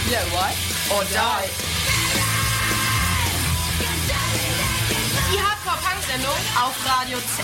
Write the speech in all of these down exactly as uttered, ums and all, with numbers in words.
Yeah, what? Or die. Die Hardcore-Punk-Sendung auf Radio Z.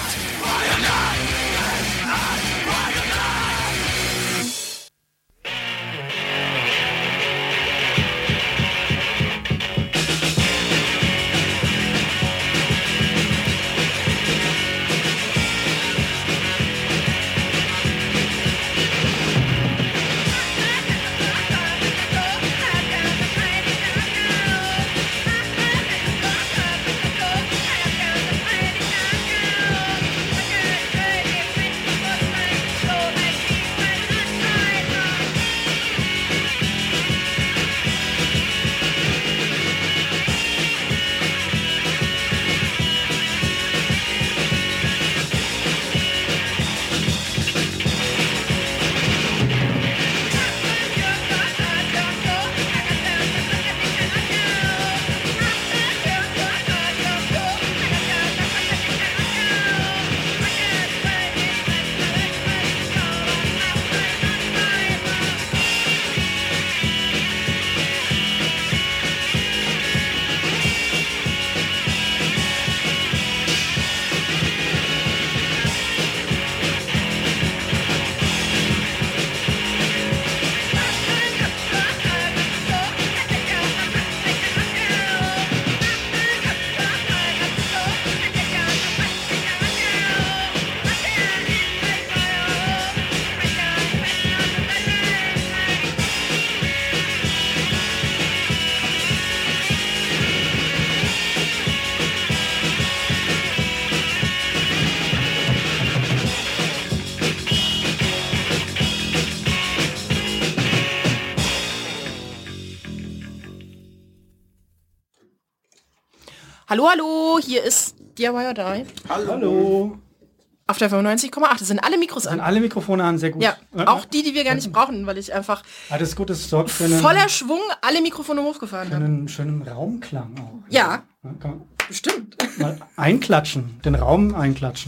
Hallo, hallo, hier ist D I Y or Die. Hallo. Hallo. Auf der fünfundneunzig Komma acht. Das sind alle Mikros an. Sind alle Mikrofone an, sehr gut. Ja, auch die, die wir gar nicht brauchen, weil ich einfach ah, das ist gut, das sorgt für einen, voller Schwung alle Mikrofone hochgefahren habe. einen schönen Raumklang auch. Ja, ja kann bestimmt. Mal einklatschen, den Raum einklatschen.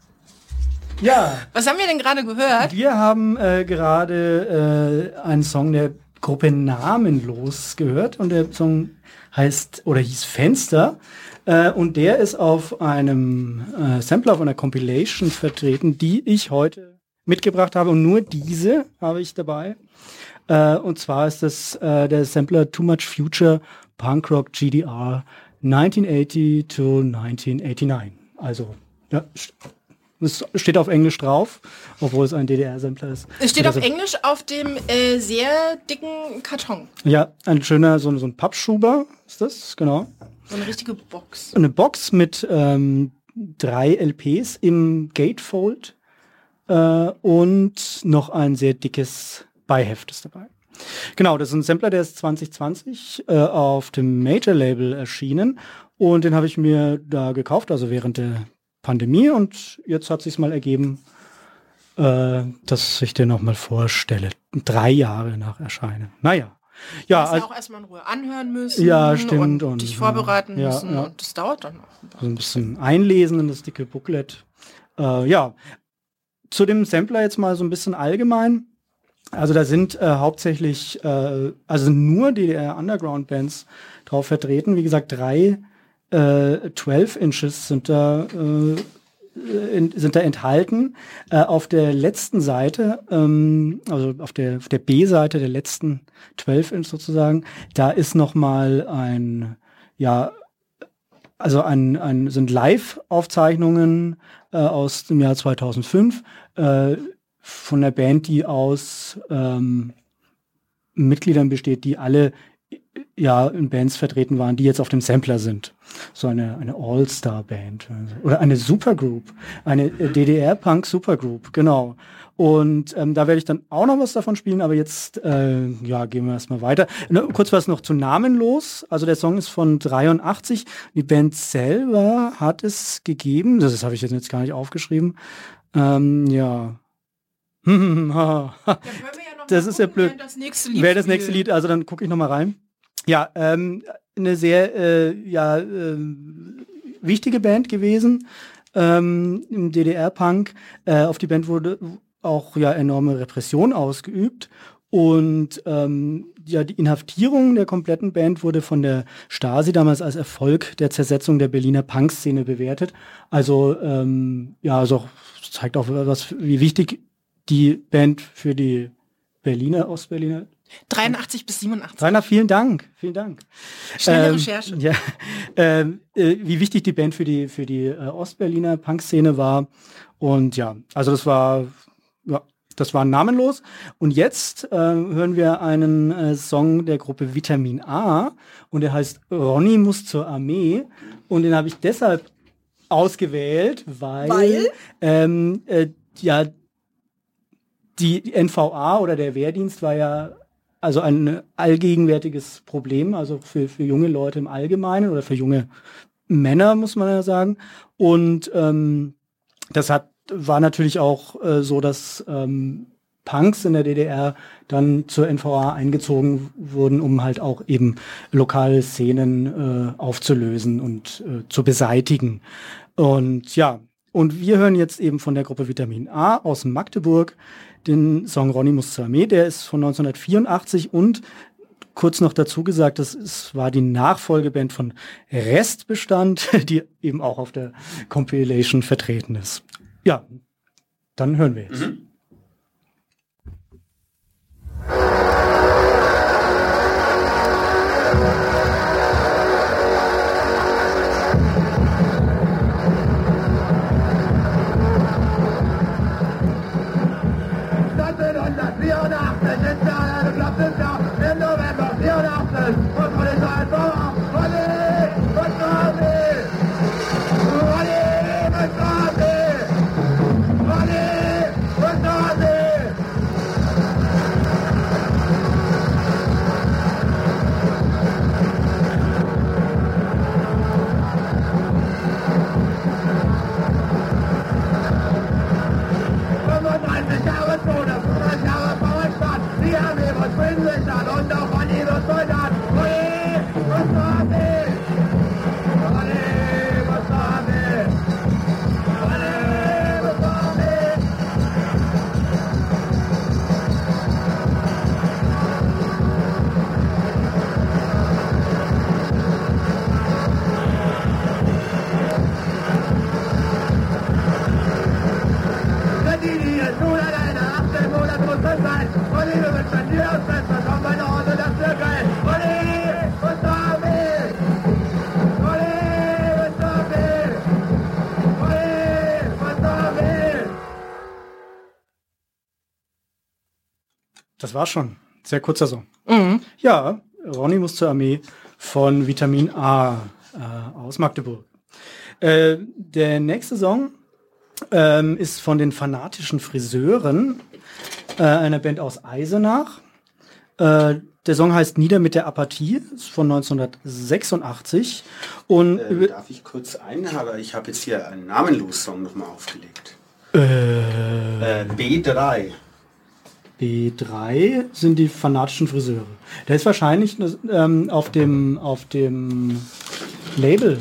Ja. Was haben wir denn gerade gehört? Wir haben äh, gerade äh, einen Song der Gruppe Namenlos gehört und der Song heißt oder hieß Fenster. Äh, und der ist auf einem äh, Sampler, auf einer Compilation vertreten, die ich heute mitgebracht habe. Und nur diese habe ich dabei. Äh, und zwar ist das äh, der Sampler Too Much Future Punk Rock G D R neunzehnhundertachtzig to neunzehnhundertneunundachtzig. Also, ja, es steht auf Englisch drauf, obwohl es ein D D R-Sampler ist. Es steht also, auf Englisch auf dem äh, sehr dicken Karton. Ja, ein schöner, so, so ein Pappschuber ist das, genau. So eine richtige Box. Eine Box mit ähm, drei L Ps im Gatefold äh, und noch ein sehr dickes Beiheft ist dabei. Genau, das ist ein Sampler, der ist zwanzig zwanzig äh, auf dem Major-Label erschienen und den habe ich mir da gekauft, also während der Pandemie, und jetzt hat sich's mal ergeben, äh, dass ich den noch mal vorstelle. Drei Jahre nach Erscheinen. Naja. Ja, du hast also, ja auch erstmal in Ruhe anhören müssen. Ja, stimmt. Und, und dich vorbereiten ja, müssen. Ja, ja. Und das dauert dann auch. Also ein bisschen einlesen in das dicke Booklet. Äh, ja, zu dem Sampler jetzt mal so ein bisschen allgemein. Also da sind äh, hauptsächlich, äh, also nur D D R-Underground-Bands drauf vertreten. Wie gesagt, drei äh, zwölf Inches sind da äh, In, sind da enthalten. Äh, auf der letzten Seite, ähm, also auf der, auf der B-Seite der letzten zwölf Inch sozusagen, da ist noch mal ein, ja, also ein, ein sind Live-Aufzeichnungen äh, aus dem Jahr zweitausendfünf äh, von einer Band, die aus ähm, Mitgliedern besteht, die alle ja in Bands vertreten waren, die jetzt auf dem Sampler sind. So eine eine All-Star-Band oder eine Supergroup, eine D D R-Punk-Supergroup, genau. Und ähm, da werde ich dann auch noch was davon spielen, aber jetzt äh, ja gehen wir erstmal weiter. Ne, kurz was noch zu Namenlos. Also der Song ist von dreiundachtzig. Die Band selber hat es gegeben, das, das habe ich jetzt, jetzt gar nicht aufgeschrieben. Ähm, ja. Das ist ja blöd. Das nächste Lied. Wäre das nächste Lied, also dann gucke ich noch mal rein. Ja, ähm, eine sehr äh, ja, äh, wichtige Band gewesen ähm, im D D R-Punk. Äh, auf die Band wurde auch ja enorme Repression ausgeübt. Und ähm, ja, die Inhaftierung der kompletten Band wurde von der Stasi damals als Erfolg der Zersetzung der Berliner Punkszene bewertet. Also ähm, ja, also zeigt auch, was, wie wichtig die Band für die Berliner, Ostberliner dreiundachtzig bis siebenundachtzig. Rainer, vielen Dank, vielen Dank. Schnelle ähm, Recherche. Ja, ähm, äh, wie wichtig die Band für die für die äh, Ostberliner Punkszene war. Und ja, also das war ja, das war namenlos. Und jetzt äh, hören wir einen äh, Song der Gruppe Vitamin A und der heißt Ronny muss zur Armee. Und den habe ich deshalb ausgewählt, weil, Weil? Ähm, äh, ja die N V A oder der Wehrdienst war ja also ein allgegenwärtiges Problem, also für, für junge Leute im Allgemeinen oder für junge Männer, muss man ja sagen. Und ähm, das hat war natürlich auch äh, so, dass ähm, Punks in der D D R dann zur N V A eingezogen wurden, um halt auch eben lokale Szenen äh, aufzulösen und äh, zu beseitigen. Und ja, und wir hören jetzt eben von der Gruppe Vitamin A aus Magdeburg den Song Ronny muss zur Armee, der ist von neunzehnhundertvierundachtzig und kurz noch dazu gesagt, das ist, war die Nachfolgeband von Restbestand, die eben auch auf der Compilation vertreten ist. Ja, dann hören wir jetzt. Mhm. Das war schon. Sehr kurzer Song. Mhm. Ja, Ronny muss zur Armee von Vitamin A äh, aus Magdeburg. Äh, der nächste Song ähm, ist von den Fanatischen Friseuren, äh, einer Band aus Eisenach. Äh, der Song heißt Nieder mit der Apathie, ist von neunzehnhundertsechsundachtzig. Und äh, darf ich kurz einhaben? Ich habe jetzt hier einen Namenlos-Song nochmal aufgelegt. Äh, äh, B drei. B drei sind die Fanatischen Friseure. Der ist wahrscheinlich ähm, auf dem auf dem Label.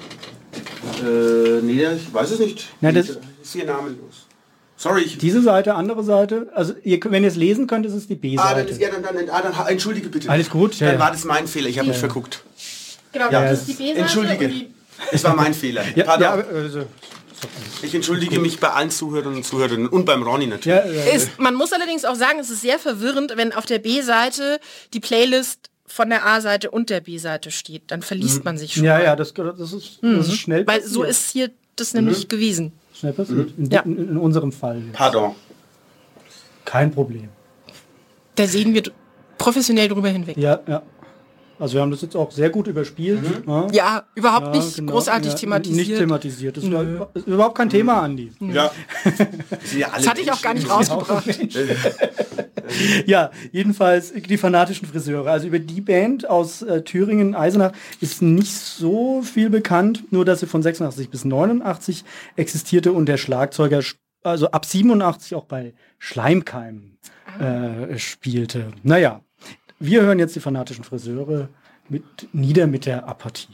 Äh, nee, ich weiß es nicht. Na, das ist hier namenlos. Sorry. Ich diese Seite, andere Seite. Also ihr, wenn ihr es lesen könnt, ist es die B-Seite. Ah, dann ist, ja, dann, dann, ah, dann entschuldige bitte. Alles gut. Ja, dann ja. war das mein Fehler. Ich habe ja, mich ja. verguckt. Genau, ja, das ist die B-Seite. Entschuldige. Die es war mein Fehler. Ja, Pardon. ja, also, ich entschuldige mich bei allen Zuhörern und Zuhörerinnen und beim Ronny natürlich. Ja, ja, ja. Ist, man muss allerdings auch sagen, es ist sehr verwirrend, wenn auf der B-Seite die Playlist von der A-Seite und der B-Seite steht. Dann verliest mhm. man sich schon. Ja, mal. ja, das, das, ist, mhm. das ist schnell Weil passiert. so ist hier das nämlich mhm. gewesen. Schnell passiert. Mhm. In, ja. in, in unserem Fall. Jetzt. Pardon. Kein Problem. Da sehen wir professionell drüber hinweg. Ja, ja. Also wir haben das jetzt auch sehr gut überspielt. Mhm. Ja. ja, überhaupt ja, nicht genau. großartig ja, thematisiert. Nicht thematisiert. Das ist, über, ist überhaupt kein Thema, Andi. Ja. ja das hatte ich auch gar nicht rausgebracht. Ja, jedenfalls die Fanatischen Friseure. Also über die Band aus äh, Thüringen, Eisenach, ist nicht so viel bekannt. Nur, dass sie von sechsundachtzig bis neunundachtzig existierte und der Schlagzeuger also ab siebenundachtzig auch bei Schleimkeim äh, spielte. Naja. Wir hören jetzt die Fanatischen Friseure mit Nieder mit der Apathie.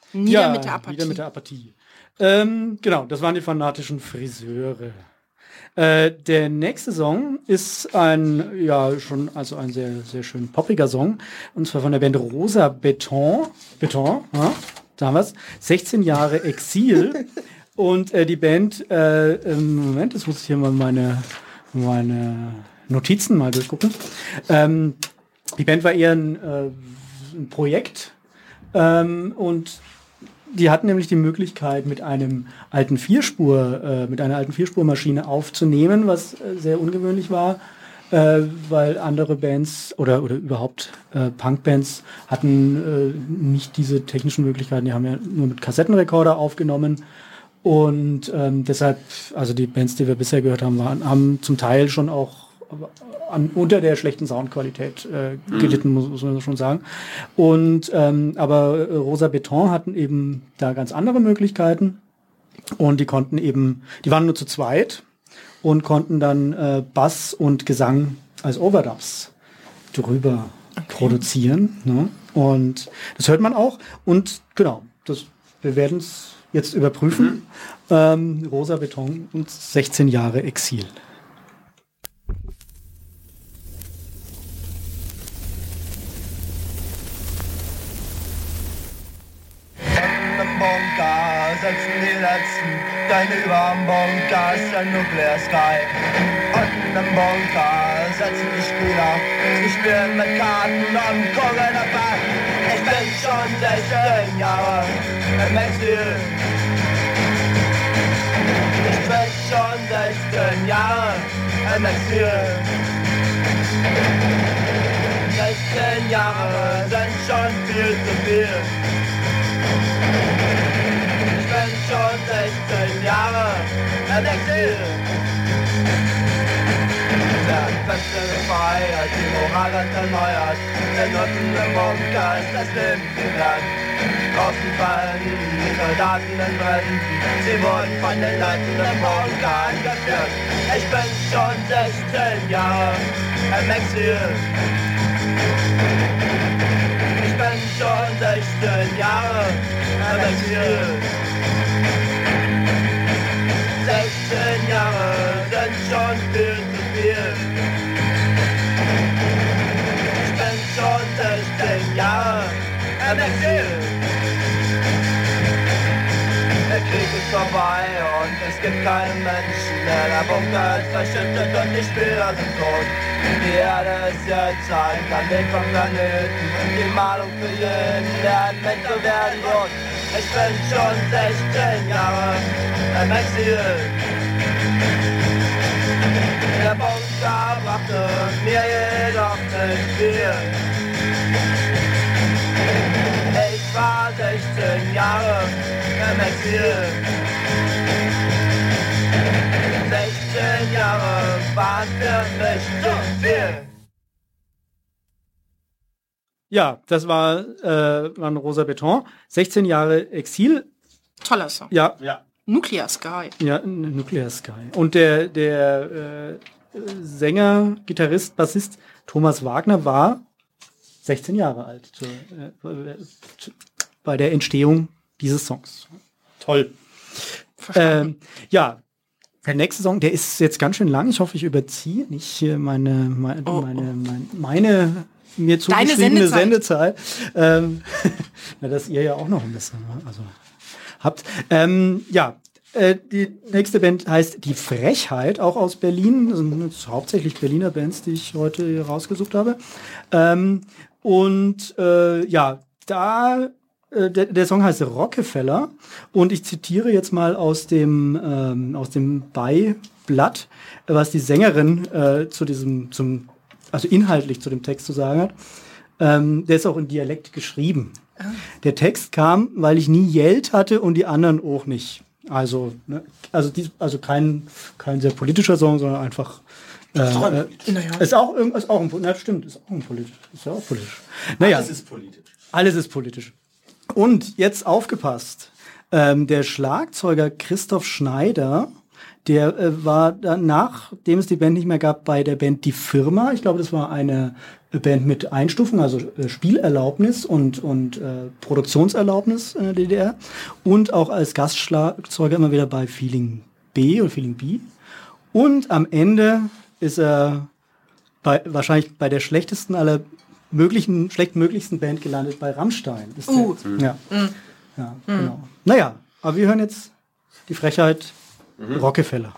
Nieder ja, mit der Apathie. Nieder mit der Apathie. Ähm, genau, das waren die fanatischen Friseure. Äh, der nächste Song ist ein, ja, schon, also ein sehr, sehr schön poppiger Song. Und zwar von der Band Rosa Beton. Beton, ja, da haben wir's. sechzehn Jahre Exil. Und äh, die Band, äh, im Moment, jetzt muss ich hier mal meine, meine Notizen mal durchgucken. Ähm, die Band war eher ein, äh, ein Projekt. Ähm, und die hatten nämlich die Möglichkeit, mit einem alten Vierspur, äh, mit einer alten Vierspurmaschine aufzunehmen, was äh, sehr ungewöhnlich war, äh, weil andere Bands oder oder überhaupt äh, Punkbands hatten äh, nicht diese technischen Möglichkeiten. Die haben ja nur mit Kassettenrekorder aufgenommen und ähm, deshalb, also die Bands, die wir bisher gehört haben, waren, haben zum Teil schon auch an, unter der schlechten Soundqualität äh, gelitten, muss, muss man schon sagen. Und ähm, aber äh, Rosa Beton hatten eben da ganz andere Möglichkeiten und die konnten eben, die waren nur zu zweit und konnten dann äh, Bass und Gesang als Overdubs drüber okay. produzieren. Ne? Und das hört man auch. Und genau, das, wir werden es jetzt überprüfen. Mhm. Ähm, Rosa Beton und sechzehn Jahre Exil. Bunker setzen die Letzten, denn überm Bunker ist der Nuclear Sky. Unten im Bunker setzen die Spieler, die spielen mit Karten und gucken dabei. Ich bin schon sechzehn Jahre im Exil. Ich bin schon sechzehn Jahre im Exil. sechzehn Jahre sind schon viel zu viel. Ich bin schon sechzehn Jahre im Exil. Der Feste gefeiert, die Moral hat erneuert. Denn unten im Bunker ist das Leben gelernt. Draußen fallen die Soldaten in Bränden. Sie wurden von den Leuten im Bunker angeführt. Ich bin schon sechzehn Jahre im Exil. Ich bin schon sechzehn Jahre im Exil. sechzehn Jahre sind schon viel zu viel. Ich bin schon sechzehn Jahre im Exil. Der Krieg ist vorbei und es gibt keinen Menschen mehr. Der Bunker ist verschüttet und die Spieler sind tot. Die Erde ist jetzt ein Planet vom Planeten und die Malung für jeden, der ein Mensch zu werden droht. Ich bin schon sechzehn Jahre im Exil. Der Bunker brachte mir jedoch nicht viel. Ich war sechzehn Jahre im Exil. sechzehn Jahre waren für mich zu viel. Ja, das war, äh, war Rosa Beton. sechzehn Jahre Exil. Toller Song. Ja. Ja. Nuclear Sky. Ja, Nuclear Sky. Und der, der äh, Sänger, Gitarrist, Bassist Thomas Wagner war sechzehn Jahre alt zu, äh, zu, bei der Entstehung dieses Songs. Toll. Ähm, ja, der nächste Song, der ist jetzt ganz schön lang. Ich hoffe, ich überziehe nicht hier meine, meine, oh, meine, oh. meine, meine mir zugeschriebene Sendezeit. Sendezeit. Ähm, na, dass ihr ja auch noch ein bisschen also habt. Ähm, ja, äh, die nächste Band heißt Die Frechheit, auch aus Berlin. Das sind hauptsächlich Berliner Bands, die ich heute hier rausgesucht habe. Ähm, und äh, ja, da Der, der Song heißt Rockefeller und ich zitiere jetzt mal aus dem ähm, aus dem Beiblatt, was die Sängerin äh, zu diesem zum also inhaltlich zu dem Text zu sagen hat. Ähm, der ist auch in Dialekt geschrieben. Ah. Der Text kam, weil ich nie Geld hatte und die anderen auch nicht. Also ne, also die, also kein kein sehr politischer Song, sondern einfach äh, äh, naja. ist auch ist auch ein na, stimmt ist auch ein politisch ist ja auch politisch. Naja, alles ist politisch. Alles ist politisch. Und jetzt aufgepasst, ähm, der Schlagzeuger Christoph Schneider Der äh, war dann, nachdem es die Band nicht mehr gab, bei der Band Die Firma. Ich glaube, das war eine Band mit Einstufung, also äh, Spielerlaubnis und, und äh, Produktionserlaubnis in der D D R. Und auch als Gastschlagzeuger immer wieder bei Feeling B oder Feeling B. Und am Ende ist er bei, wahrscheinlich bei der schlechtesten aller möglichen, schlechtmöglichsten Band gelandet, bei Rammstein. Ist Uh. der, ja, mhm. ja mhm. genau. Naja, aber wir hören jetzt die Frechheit mhm. Rockefeller.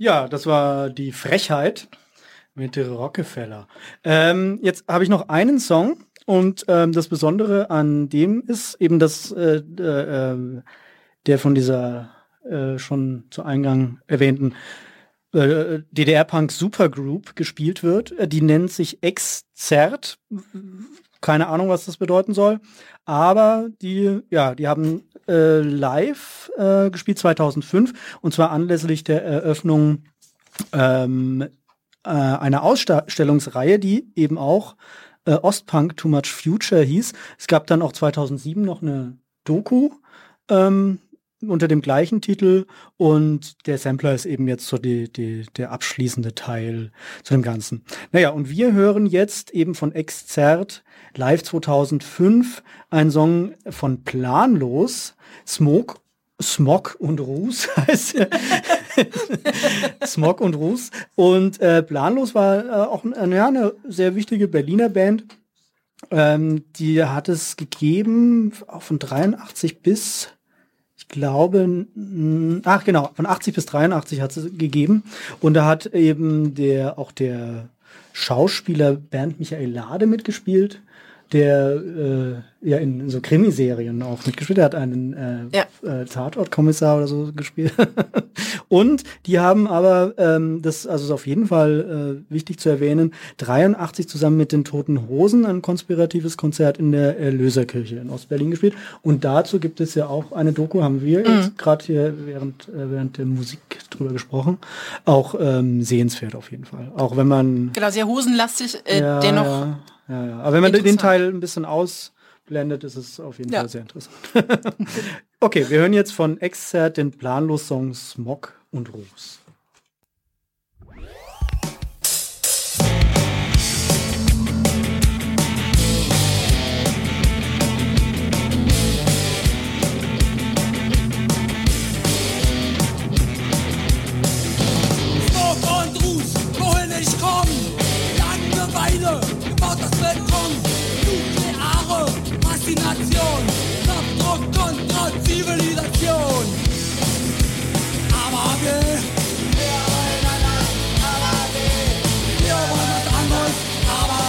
Ja, das war die Frechheit mit Rockefeller. Ähm, jetzt habe ich noch einen Song und ähm, das Besondere an dem ist eben, dass äh, äh, der von dieser äh, schon zu Eingang erwähnten äh, D D R-Punk Supergroup gespielt wird. Äh, die nennt sich Exzert. Keine Ahnung, was das bedeuten soll. Aber die, ja, die haben äh, live äh, gespielt zweitausendfünf und zwar anlässlich der Eröffnung ähm, äh, einer Ausstellungsreihe, die eben auch äh, Ostpunk Too Much Future hieß. Es gab dann auch zweitausendsieben noch eine Doku ähm, unter dem gleichen Titel und der Sampler ist eben jetzt so die, die, der abschließende Teil zu dem Ganzen. Naja, und wir hören jetzt eben von Exzert live zweitausendfünf einen Song von Planlos, Smoke, Smog und Ruß heißt er. Smog und Ruß. Und äh, Planlos war äh, auch äh, ja, eine sehr wichtige Berliner Band. Ähm, die hat es gegeben auch von dreiundachtzig bis Ich glaube, ach genau, von achtzig bis dreiundachtzig hat es gegeben. Und da hat eben der auch der Schauspieler Bernd Michael Lade mitgespielt, der äh, ja in, in so Krimiserien auch mitgespielt hat. Er hat einen äh, Ja. äh, Tatortkommissar oder so gespielt. Und die haben aber, ähm, das also ist auf jeden Fall äh, wichtig zu erwähnen, dreiundachtzig zusammen mit den Toten Hosen ein konspiratives Konzert in der Erlöserkirche in Ostberlin gespielt. Und dazu gibt es ja auch eine Doku, haben wir Mhm. jetzt gerade hier während, äh, während der Musik drüber gesprochen. Auch ähm, sehenswert auf jeden Fall. Auch wenn man Genau, sehr hosenlastig, äh, ja, dennoch. ja, ja, ja. Aber wenn man den interessant. Teil ein bisschen ausblendet, ist es auf jeden Ja. Fall sehr interessant. Okay, wir hören jetzt von Exzert den Planlos-Song Smog und Ruß. Smog und Ruß, wohin ich komm. Langeweile, gebautes Beton. Nukleare Faszination, Knopfdruck und Zivilisation. Aber wir, wir wollen anders, aber wir, wir wollen was anderes, aber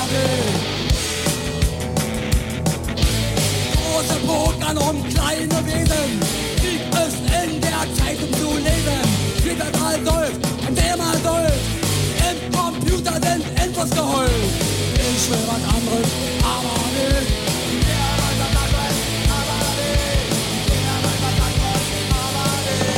wir. Große Pokern um kleine Wesen, Krieg ist in der Zeitung zu lesen. Jeder Teil läuft, ein Thema läuft, im Computer sind Infos geheult. Ich will was anderes, aber will. Wir wollen was anderes, aber will. Wir wollen was anderes, aber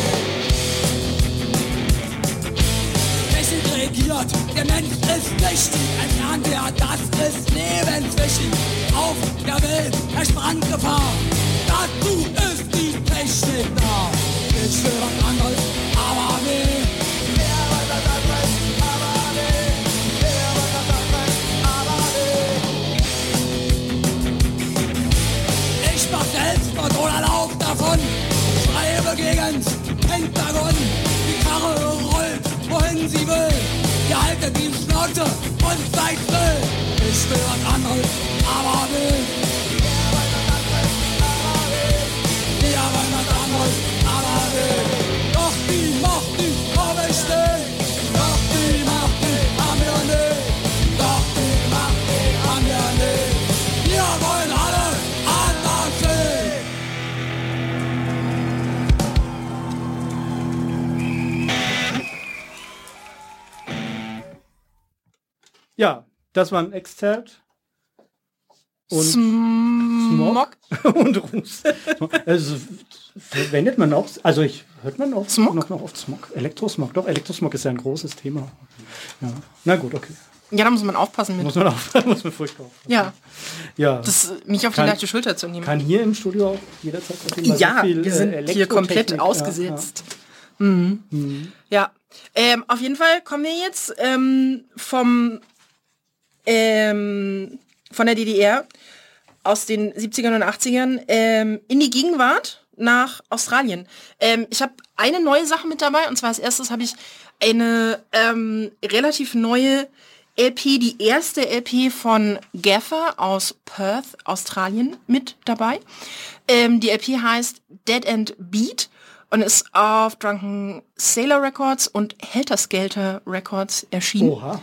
will. Technik regiert, der Mensch ist wichtig. Ein Fernseher, das ist lebenswichtig. Auf der Welt herrscht Brandgefahr. Dazu ist die Technik da. Ich will was anderes, aber will. Wir wollen was anderes, aber will. Wir wollen was anderes, aber will. Ich mach Selbstmord oder lauf davon. Schreibe gegen's Pentagon. Die Karre rollt, wohin sie will. Ihr haltet die Schnauze und seid still. Ich will was anderes, aber will. Wir wollen was anderes, aber will. Wir wollen was anderes, aber will. Doch die Macht, die hab ich nicht. Doch die Macht, die haben wir nicht. Doch die Macht, die haben wir nicht. Wir wollen alle anders sehen. Ja, das war ein Exzert. Und Smog. und Ruß. Also verwendet man auch, also ich hört man auch Smog? noch, noch oft Smog. Elektrosmog, doch, Elektrosmog ist ja ein großes Thema. Ja. Na gut, okay. Ja, da muss man aufpassen mit. Muss man auf, muss man furchtbar aufpassen. Ja, Ja. das nicht auf die Kann- leichte Schulter zu nehmen. Kann hier im Studio auch jederzeit passieren. weil Ja, so viel, wir äh, sind hier Elektrotechnik- komplett ja, ausgesetzt. Mhm. Ja, ähm, auf jeden Fall kommen wir jetzt ähm, vom ähm, von der D D R aus den siebzigern und achtzigern ähm, in die Gegenwart nach Australien. Ähm, ich habe eine neue Sache mit dabei und zwar als erstes habe ich eine ähm, relativ neue L P, die erste L P von Gaffer aus Perth, Australien, mit dabei. Ähm, die L P heißt Dead and Beat und ist auf Drunken Sailor Records und Helter Skelter Records erschienen. Oha.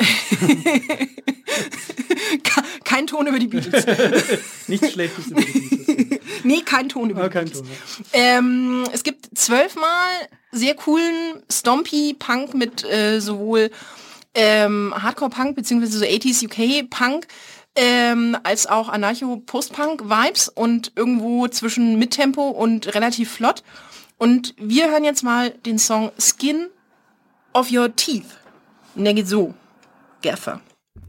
Kein Ton über die Beatles. Nichts Schlechtes über die Beatles. Nee, kein Ton über Ah, die kein Beatles. Ton, ja. Ähm, es gibt zwölfmal sehr coolen Stompy-Punk mit äh, sowohl ähm, Hardcore-Punk beziehungsweise so achtziger U K-Punk ähm, als auch Anarcho-Post-Punk-Vibes und irgendwo zwischen Mittempo und relativ flott. Und wir hören jetzt mal den Song Skin of Your Teeth. Und der geht so. Gaffer.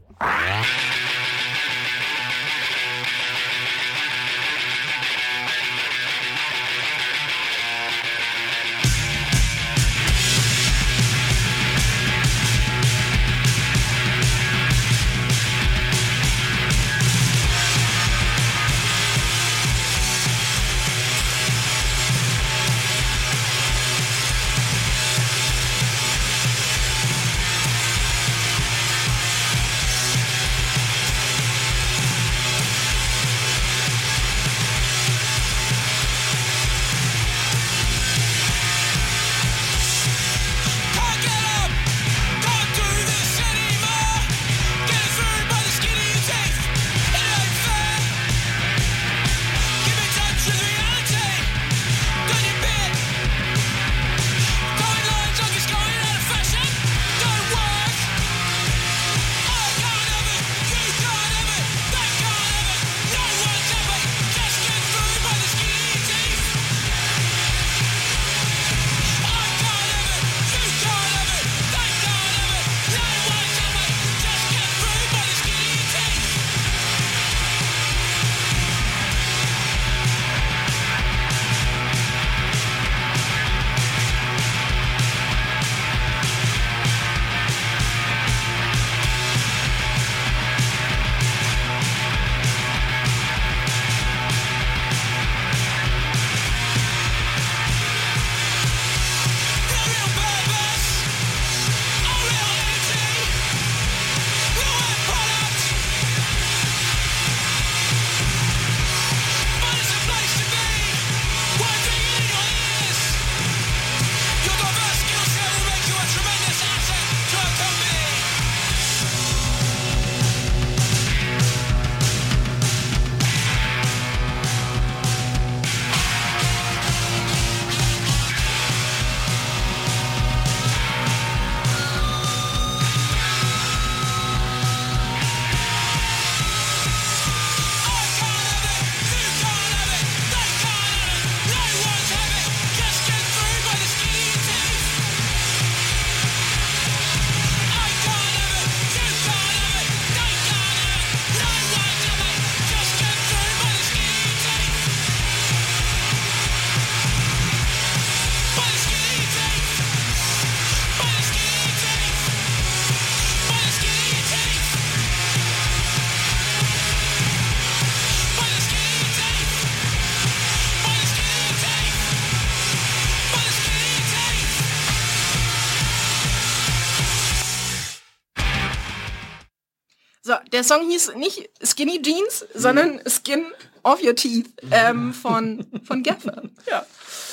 So, der Song hieß nicht Skinny Jeans, sondern Skin of Your Teeth ähm, von, von Gaffer. Ja.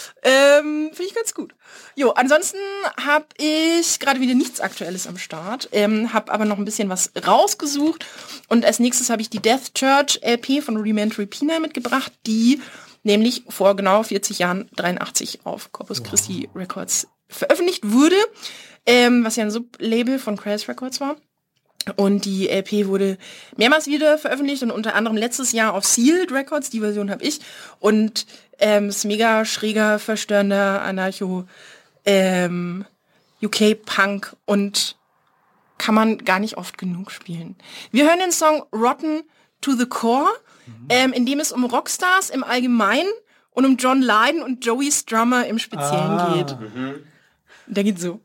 Ähm, finde ich ganz gut. Jo, ansonsten habe ich gerade wieder nichts Aktuelles am Start, ähm, habe aber noch ein bisschen was rausgesucht und als nächstes habe ich die Death Church L P von Rudimentary Pina mitgebracht, die nämlich vor genau vierzig Jahren, dreiundachtzig, auf Corpus Christi wow. Records veröffentlicht wurde, ähm, was ja ein Sublabel von Crass Records war. Und die L P wurde mehrmals wieder veröffentlicht und unter anderem letztes Jahr auf Sealed Records, die Version habe ich. Und ähm, ist mega schräger, verstörender Anarcho ähm, U K-Punk und kann man gar nicht oft genug spielen. Wir hören den Song Rotten to the Core, mhm. ähm, in dem es um Rockstars im Allgemeinen und um John Lydon und Joey Strummer im Speziellen ah. geht. Mhm. Der geht so.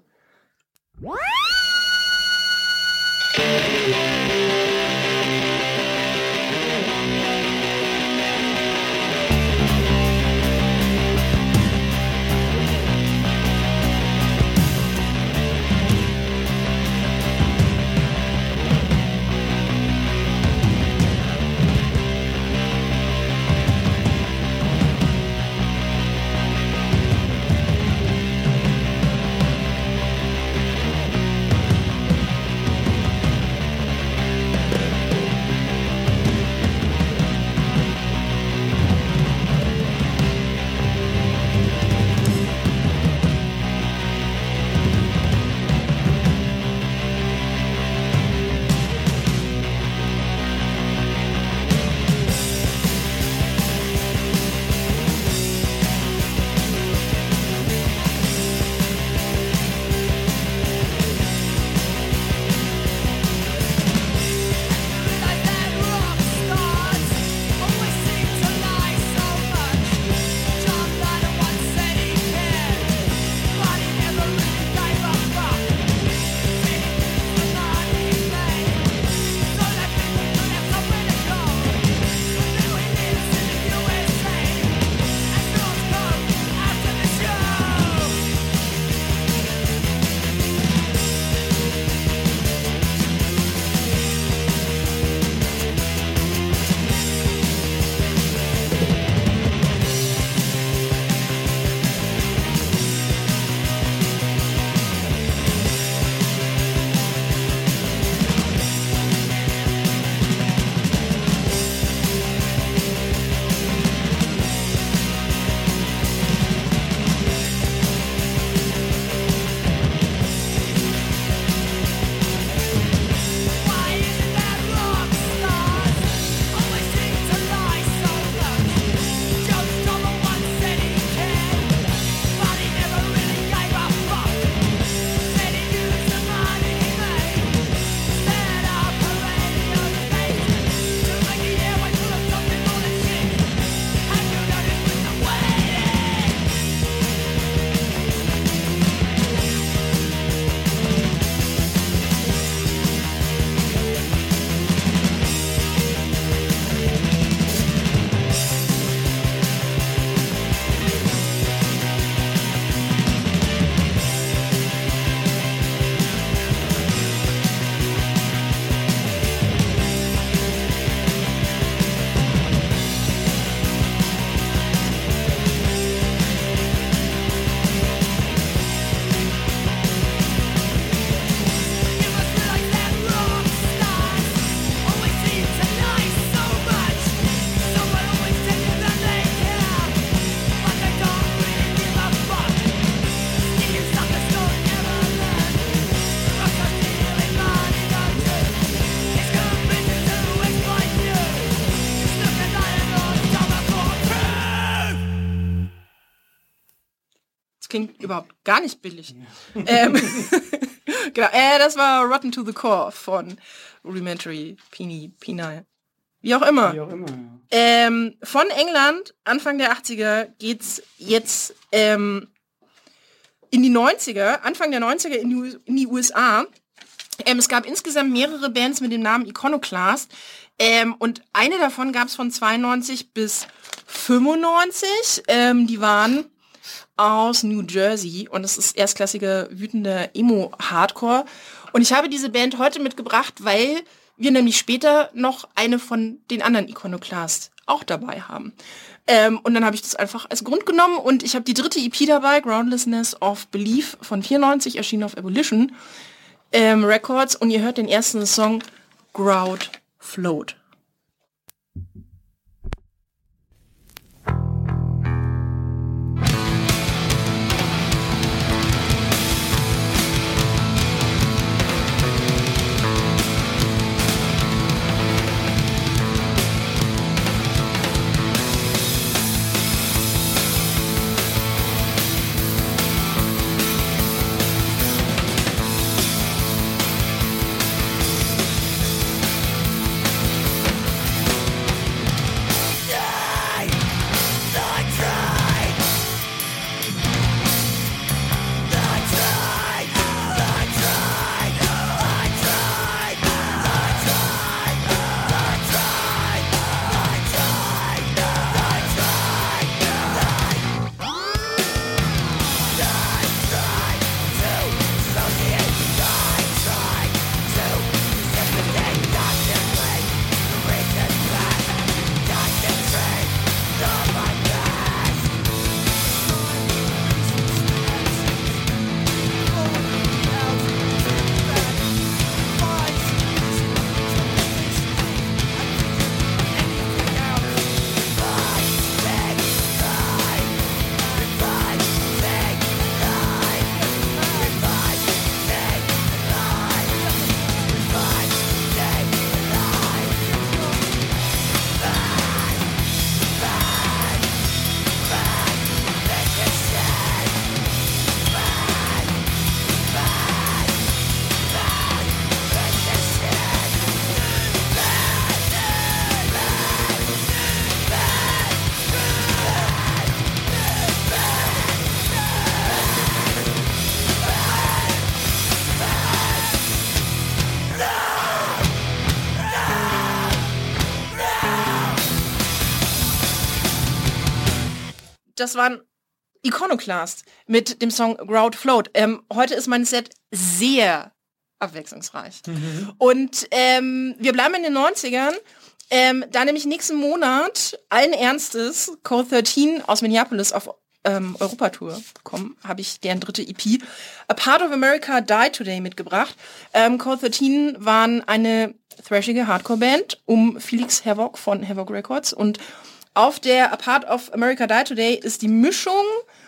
klingt überhaupt gar nicht billig. Ja. Ähm, genau, äh, das war Rotten to the Core von Rudimentary Peni, Peni. Wie auch immer. Wie auch immer, ja. Ähm, von England, Anfang der achtziger, geht's jetzt ähm, in die neunziger, Anfang der neunziger in die, in die U S A. Ähm, es gab insgesamt mehrere Bands mit dem Namen Iconoclast. Ähm, und eine davon gab es von zweiundneunzig bis fünfundneunzig. Ähm, die waren aus New Jersey und es ist erstklassiger, wütender Emo-Hardcore. Und ich habe diese Band heute mitgebracht, weil wir nämlich später noch eine von den anderen Iconoclast auch dabei haben. Ähm, und dann habe ich das einfach als Grund genommen und ich habe die dritte E P dabei, Groundlessness of Belief von vierundneunzig, erschienen auf Abolition ähm, Records, und ihr hört den ersten Song Grout Float. Das waren Iconoclast mit dem Song Grout Float. Ähm, heute ist mein Set sehr abwechslungsreich. Mhm. Und ähm, wir bleiben in den neunzigern. Ähm, da nämlich nächsten Monat allen Ernstes Code dreizehn aus Minneapolis auf ähm, Europatour kommen, habe ich deren dritte E P A Part of America Die Today mitgebracht. Ähm, Code dreizehn waren eine thrashige Hardcore-Band um Felix Havoc von Havoc Records, und auf der A Part of America Die Today ist die Mischung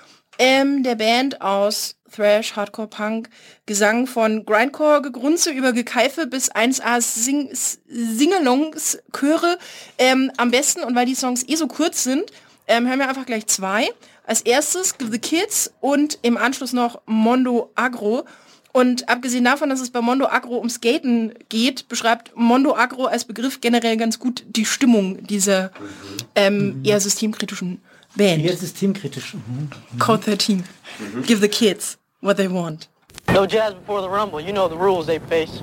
ähm, der Band aus Thrash, Hardcore, Punk, Gesang von Grindcore, Gegrunze über Gekeife bis eins A Sing Singalongs, Chöre ähm, am besten. Und weil die Songs eh so kurz sind, ähm, hören wir einfach gleich zwei. Als erstes Give the Kids und im Anschluss noch Mondo Agro. Und abgesehen davon, dass es bei Mondo Agro ums Skaten geht, beschreibt Mondo Agro als Begriff generell ganz gut die Stimmung dieser ähm, mhm. eher systemkritischen Band. Eher systemkritisch. Mhm. Code dreizehn. Mhm. Give the kids what they want. No jazz before the rumble. You know the rules they face.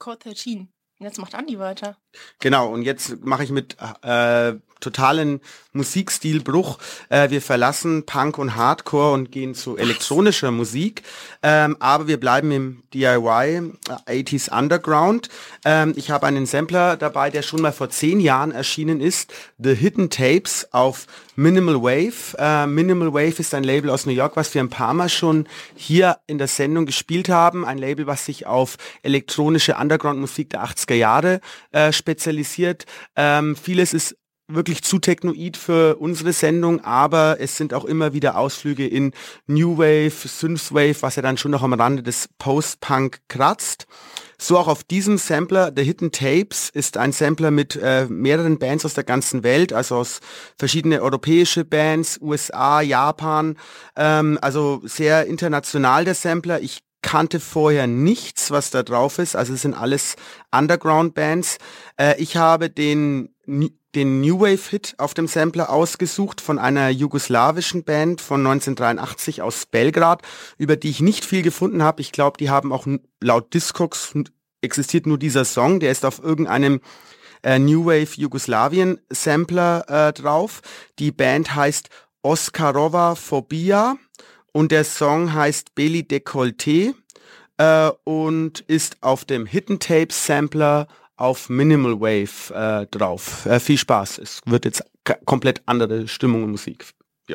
Code dreizehn. Und jetzt macht Andi weiter. Genau, und jetzt mache ich mit äh, totalen Musikstilbruch. Äh, wir verlassen Punk und Hardcore und gehen zu elektronischer Musik. Ähm, aber wir bleiben im D I Y, äh, achtziger Underground. Ähm, ich habe einen Sampler dabei, der schon mal vor zehn Jahren erschienen ist. The Hidden Tapes auf Minimal Wave. Äh, Minimal Wave ist ein Label aus New York, was wir ein paar Mal schon hier in der Sendung gespielt haben. Ein Label, was sich auf elektronische Underground-Musik der achtziger Jahre äh, spezialisiert. Ähm, vieles ist wirklich zu technoid für unsere Sendung, aber es sind auch immer wieder Ausflüge in New Wave, Synthwave, was ja dann schon noch am Rande des Post-Punk kratzt. So auch auf diesem Sampler, The Hidden Tapes, ist ein Sampler mit äh, mehreren Bands aus der ganzen Welt, also aus verschiedene europäische Bands, U S A, Japan, ähm, also sehr international der Sampler. Ich kannte vorher nichts, was da drauf ist, also es sind alles Underground-Bands. Äh, ich habe den den New Wave-Hit auf dem Sampler ausgesucht von einer jugoslawischen Band von neunzehnhundertdreiundachtzig aus Belgrad, über die ich nicht viel gefunden habe. Ich glaube, die haben auch laut Discogs existiert nur dieser Song, der ist auf irgendeinem äh, New Wave Jugoslawien Sampler äh, drauf. Die Band heißt Oskarova Phobia und der Song heißt Beli Dekolté äh, und ist auf dem Hidden Tapes Sampler auf Minimal Wave äh, drauf. Äh, viel Spaß. Es wird jetzt k- komplett andere Stimmung und Musik. Ja.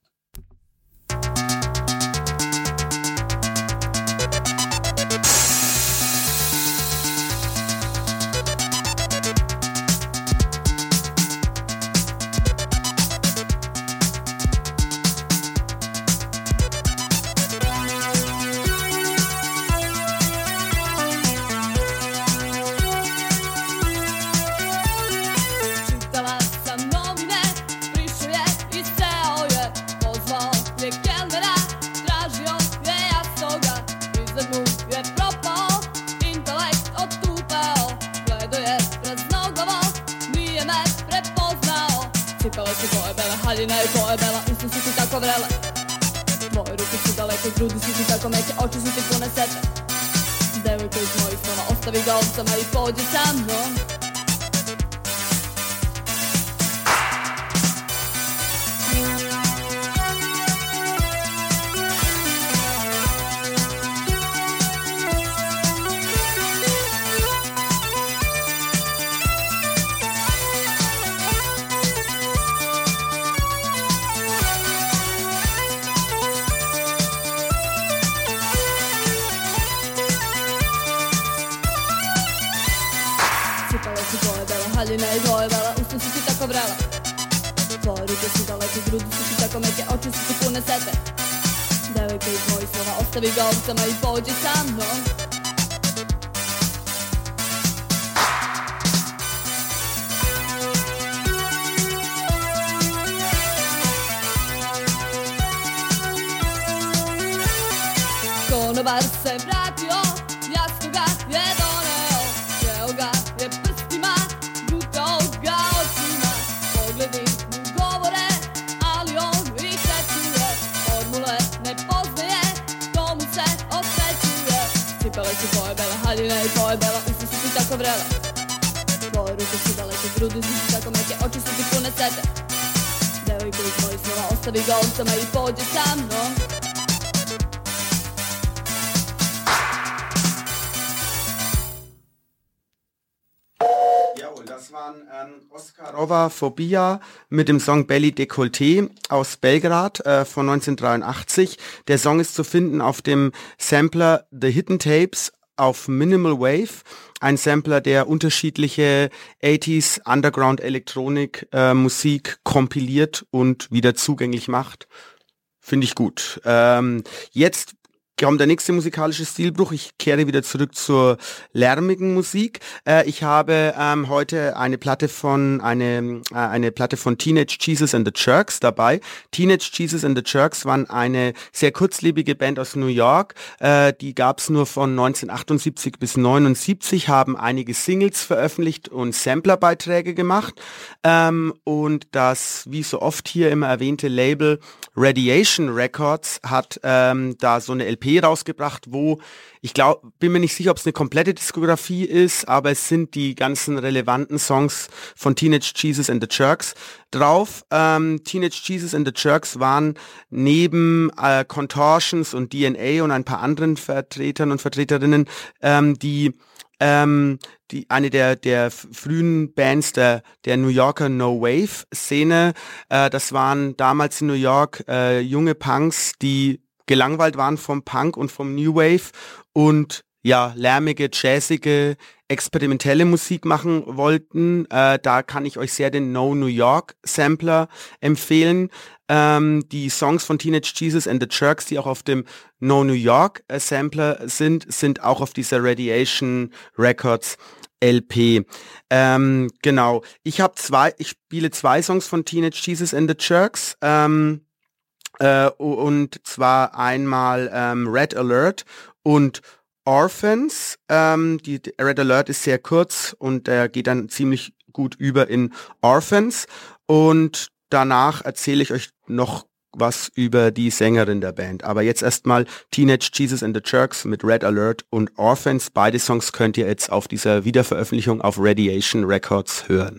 haljina i tvoje bela, usta su ti tako vrele. Moje ruke su daleke, grudi su ti tako meke, oči su ti pune sete. Devojko iz mojih snova, ostavi ga ovcama i pođi sa mnom. Haljina i tvoje vela, usta su ti tako vrele. Tvoje ruke su daleke, grudi su ti tako meke, oči su ti pune sete. Devojka iz mojih snova, ostavi ga ovcama i pođi sa mnom. Konobar se vratio, jasno ga je doneo, jeo ga je prstima, gutao ga očima. Pogledi mu govore, ali on ih ne čuje, formule ne poznaje, to mu se osvećuje. Cipele su tvoje bele, haljine i tvoje bela, usta su ti tako vrele. Tvoje ruke su daleke, grudi su ti tako meke, oči su ti pune sete. Devojko iz mojih snova, ostavi ga ovcama i pođi sa mnom. Das waren ähm, Oskarova Phobia mit dem Song Beli Dekolté aus Belgrad äh, von neunzehnhundertdreiundachtzig. Der Song ist zu finden auf dem Sampler The Hidden Tapes auf Minimal Wave. Ein Sampler, der unterschiedliche achtziger Underground Elektronik äh, Musik kompiliert und wieder zugänglich macht. Finde ich gut. Ähm, jetzt kommt der nächste musikalische Stilbruch. Ich kehre wieder zurück zur lärmigen Musik. Äh, ich habe ähm, heute eine Platte von eine äh, eine Platte von Teenage Jesus and the Jerks dabei. Teenage Jesus and the Jerks waren eine sehr kurzlebige Band aus New York. Äh, die gab es nur von neunzehnhundertachtundsiebzig bis neunundsiebzig, haben einige Singles veröffentlicht und Samplerbeiträge gemacht. Ähm, und das, wie so oft hier immer erwähnte Label Radiation Records hat ähm, da so eine L P P rausgebracht, wo ich glaube, bin mir nicht sicher, ob es eine komplette Diskografie ist, aber es sind die ganzen relevanten Songs von Teenage Jesus and the Jerks drauf. Ähm, Teenage Jesus and the Jerks waren neben äh, Contortions und D N A und ein paar anderen Vertretern und Vertreterinnen ähm, die Ähm, die eine der der frühen Bands der der New Yorker No Wave Szene. Äh, das waren damals in New York äh, junge Punks, die gelangweilt waren vom Punk und vom New Wave und ja lärmige, jazzige, experimentelle Musik machen wollten. Äh, da kann ich euch sehr den No New York Sampler empfehlen. Ähm, die Songs von Teenage Jesus and the Jerks, die auch auf dem No New York äh, Sampler sind, sind auch auf dieser Radiation Records L P. Ähm, genau. Ich habe zwei, ich spiele zwei Songs von Teenage Jesus and the Jerks. Ähm, äh, und zwar einmal ähm, Red Alert und Orphans. Ähm, die, die Red Alert ist sehr kurz und äh, geht dann ziemlich gut über in Orphans. Und danach erzähle ich euch noch was über die Sängerin der Band. Aber jetzt erstmal Teenage Jesus and the Jerks mit Red Alert und Orphans. Beide Songs könnt ihr jetzt auf dieser Wiederveröffentlichung auf Radiation Records hören.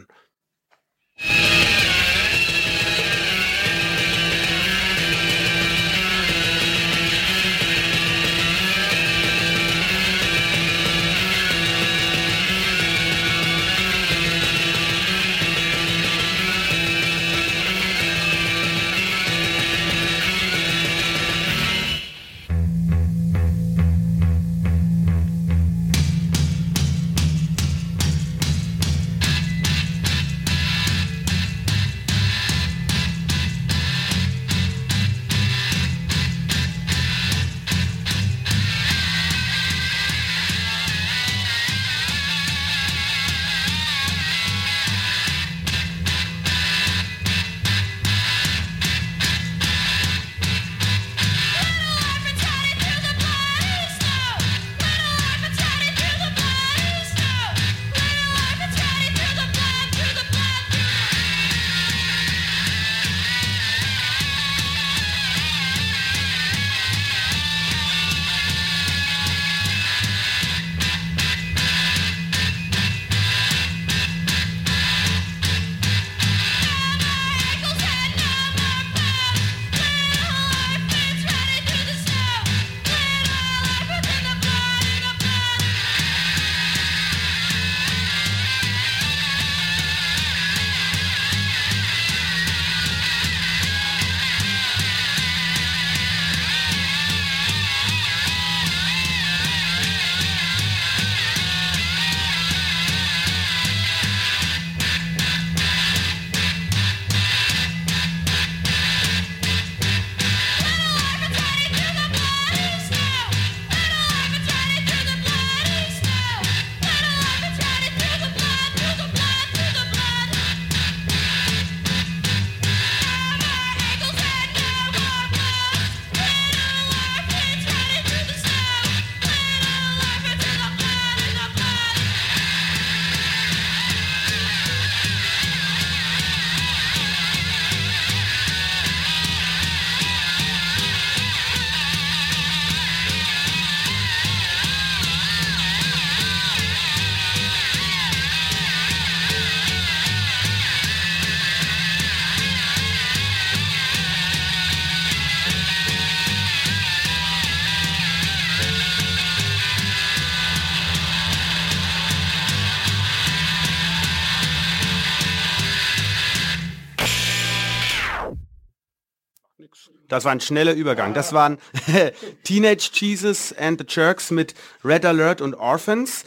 Das war ein schneller Übergang. Das waren Teenage Jesus and the Jerks mit Red Alert und Orphans.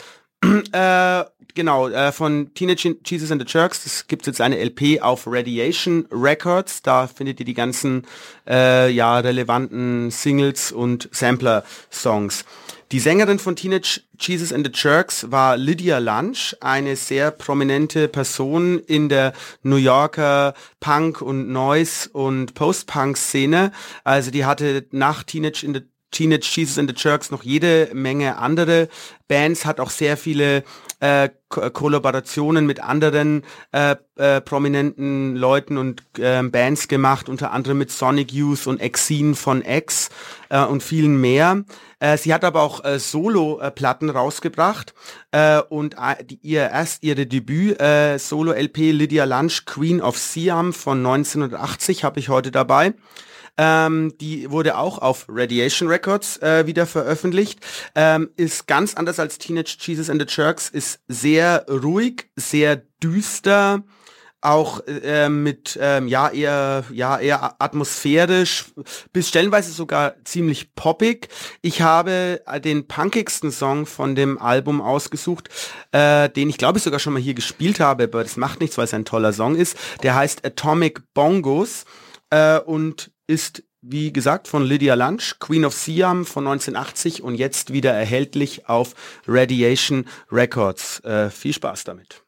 äh, genau, äh, von Teenage Jesus and the Jerks, das gibt jetzt eine L P auf Radiation Records. Da findet ihr die ganzen äh, ja relevanten Singles und Sampler-Songs. Die Sängerin von Teenage Jesus and the Jerks war Lydia Lunch, eine sehr prominente Person in der New Yorker Punk- und Noise- und Post-Punk-Szene. Also die hatte nach Teenage in the Teenage Jesus and the Jerks noch jede Menge andere Bands, hat auch sehr viele äh, Ko- Kollaborationen mit anderen äh, äh, prominenten Leuten und äh, Bands gemacht, unter anderem mit Sonic Youth und Exene von X äh, und vielen mehr. Äh, sie hat aber auch äh, Solo-Platten rausgebracht äh, und äh, die, ihr erst ihre Debüt äh, Solo-L P Lydia Lunch, Queen of Siam von neunzehnhundertachtzig habe ich heute dabei. Ähm, die wurde auch auf Radiation Records äh, wieder veröffentlicht. Ähm, ist ganz anders als Teenage Jesus and the Jerks, ist sehr ruhig, sehr düster, auch äh, mit ähm, ja eher ja eher atmosphärisch, bis stellenweise sogar ziemlich poppig. Ich habe den punkigsten Song von dem Album ausgesucht, äh, den ich glaube ich sogar schon mal hier gespielt habe, aber das macht nichts, weil es ein toller Song ist. Der heißt Atomic Bongos äh, und ist, wie gesagt, von Lydia Lunch, Queen of Siam von neunzehnhundertachtzig und jetzt wieder erhältlich auf Radiation Records. Äh, viel Spaß damit.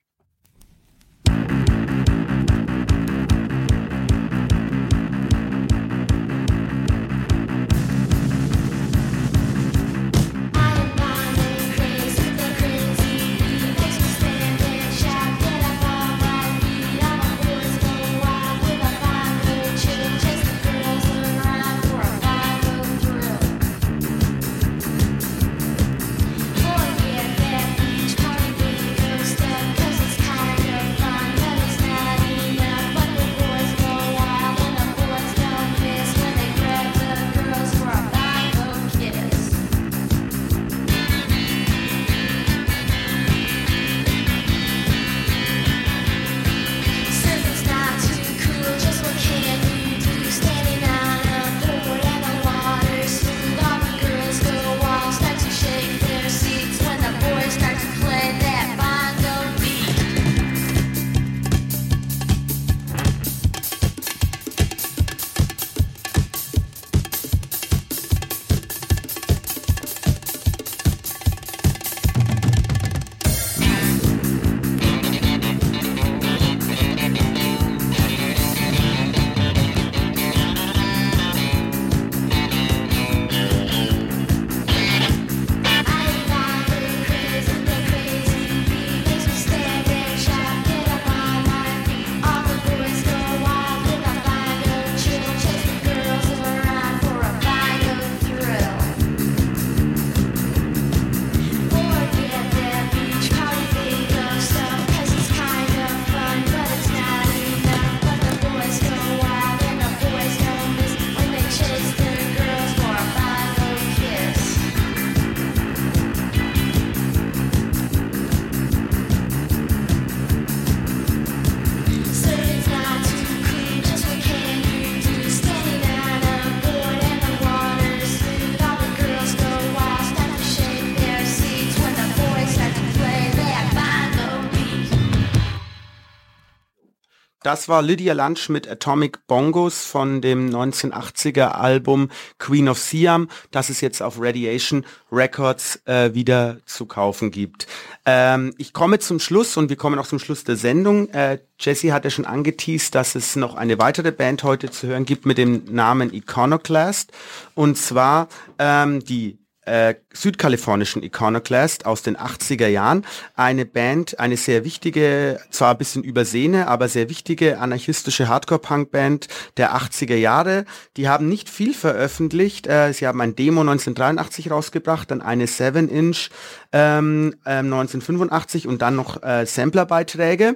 Das war Lydia Lunch mit Atomic Bongos von dem neunzehnhundertachtziger Album Queen of Siam, das es jetzt auf Radiation Records äh, wieder zu kaufen gibt. Ähm, ich komme zum Schluss und wir kommen auch zum Schluss der Sendung. Äh, Jesse hat ja schon angeteased, dass es noch eine weitere Band heute zu hören gibt mit dem Namen Iconoclast. Und zwar ähm, die Äh, südkalifornischen Iconoclast aus den achtziger Jahren. Eine Band, eine sehr wichtige, zwar ein bisschen übersehene, aber sehr wichtige anarchistische Hardcore-Punk-Band der achtziger Jahre. Die haben nicht viel veröffentlicht. Äh, sie haben ein Demo neunzehnhundertdreiundachtzig rausgebracht, dann eine seven inch ähm, äh, neunzehnhundertfünfundachtzig und dann noch äh, Samplerbeiträge.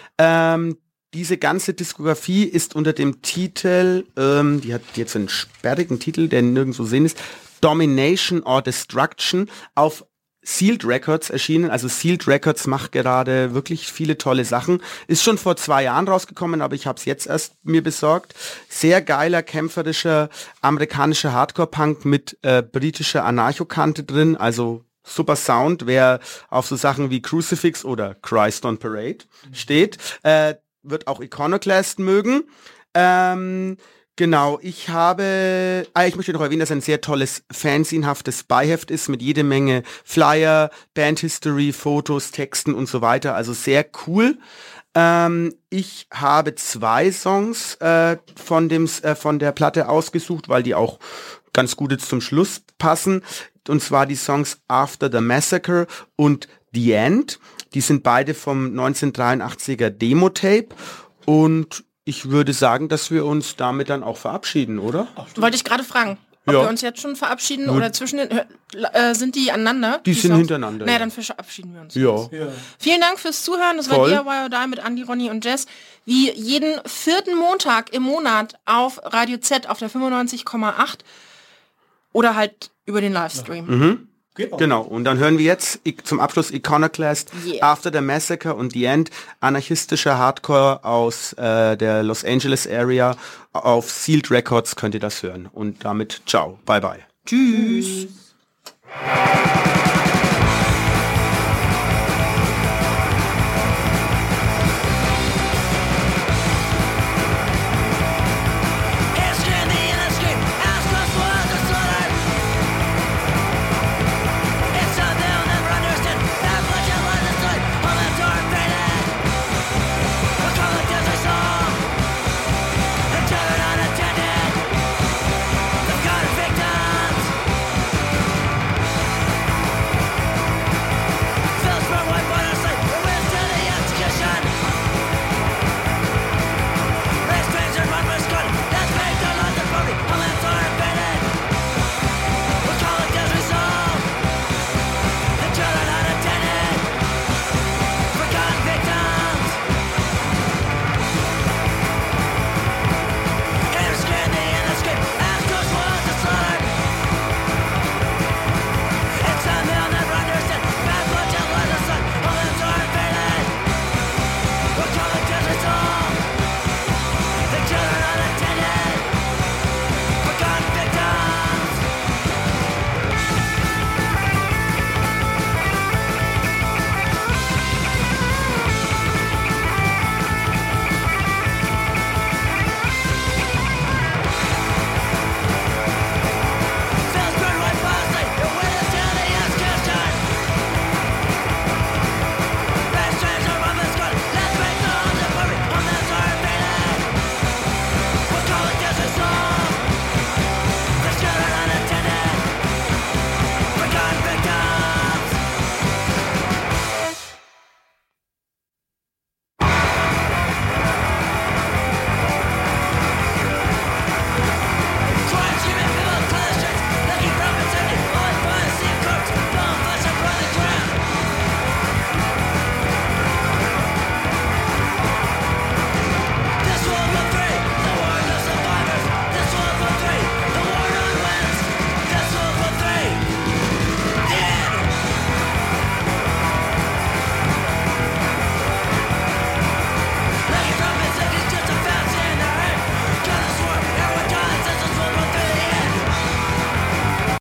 Ähm, Diese ganze Diskografie ist unter dem Titel, ähm, die hat jetzt einen sperrigen Titel, der nirgendwo sehen ist, Domination or Destruction, auf Sealed Records erschienen. Also Sealed Records macht gerade wirklich viele tolle Sachen. Ist schon vor zwei Jahren rausgekommen, aber ich habe es jetzt erst mir besorgt. Sehr geiler, kämpferischer, amerikanischer Hardcore-Punk mit äh, britischer Anarchokante drin, also super Sound. Wer auf so Sachen wie Crucifix oder Christ on Parade steht, äh, wird auch Iconoclast mögen. Ähm, Genau, ich habe, ah, ich möchte noch erwähnen, dass ein sehr tolles, fanzinhaftes Beiheft ist mit jede Menge Flyer, Bandhistory, Fotos, Texten und so weiter. Also sehr cool. Ähm, ich habe zwei Songs äh, von dem äh, von der Platte ausgesucht, weil die auch ganz gut jetzt zum Schluss passen. Und zwar die Songs After the Massacre und The End. Die sind beide vom neunzehnhundertdreiundachtziger Demo-Tape. Und ich würde sagen, dass wir uns damit dann auch verabschieden, oder? Wollte ich gerade fragen, ob Ja. wir uns jetzt schon verabschieden oder zwischen den, äh, sind die aneinander? Die sind Songs? hintereinander, Naja, ja. dann verabschieden wir uns. Ja. Vielen Dank fürs Zuhören. Das war Voll. D I Y or Die mit Andi, Ronny und Jess. Wie jeden vierten Montag im Monat auf Radio Z auf der fünfundneunzig Komma acht oder halt über den Livestream. Mhm. Genau, und dann hören wir jetzt i- zum Abschluss Iconoclast, Yeah. After the Massacre und The End, anarchistischer Hardcore aus äh, der Los Angeles Area. Auf Sealed Records könnt ihr das hören. Und damit ciao, bye bye. Tschüss. Thank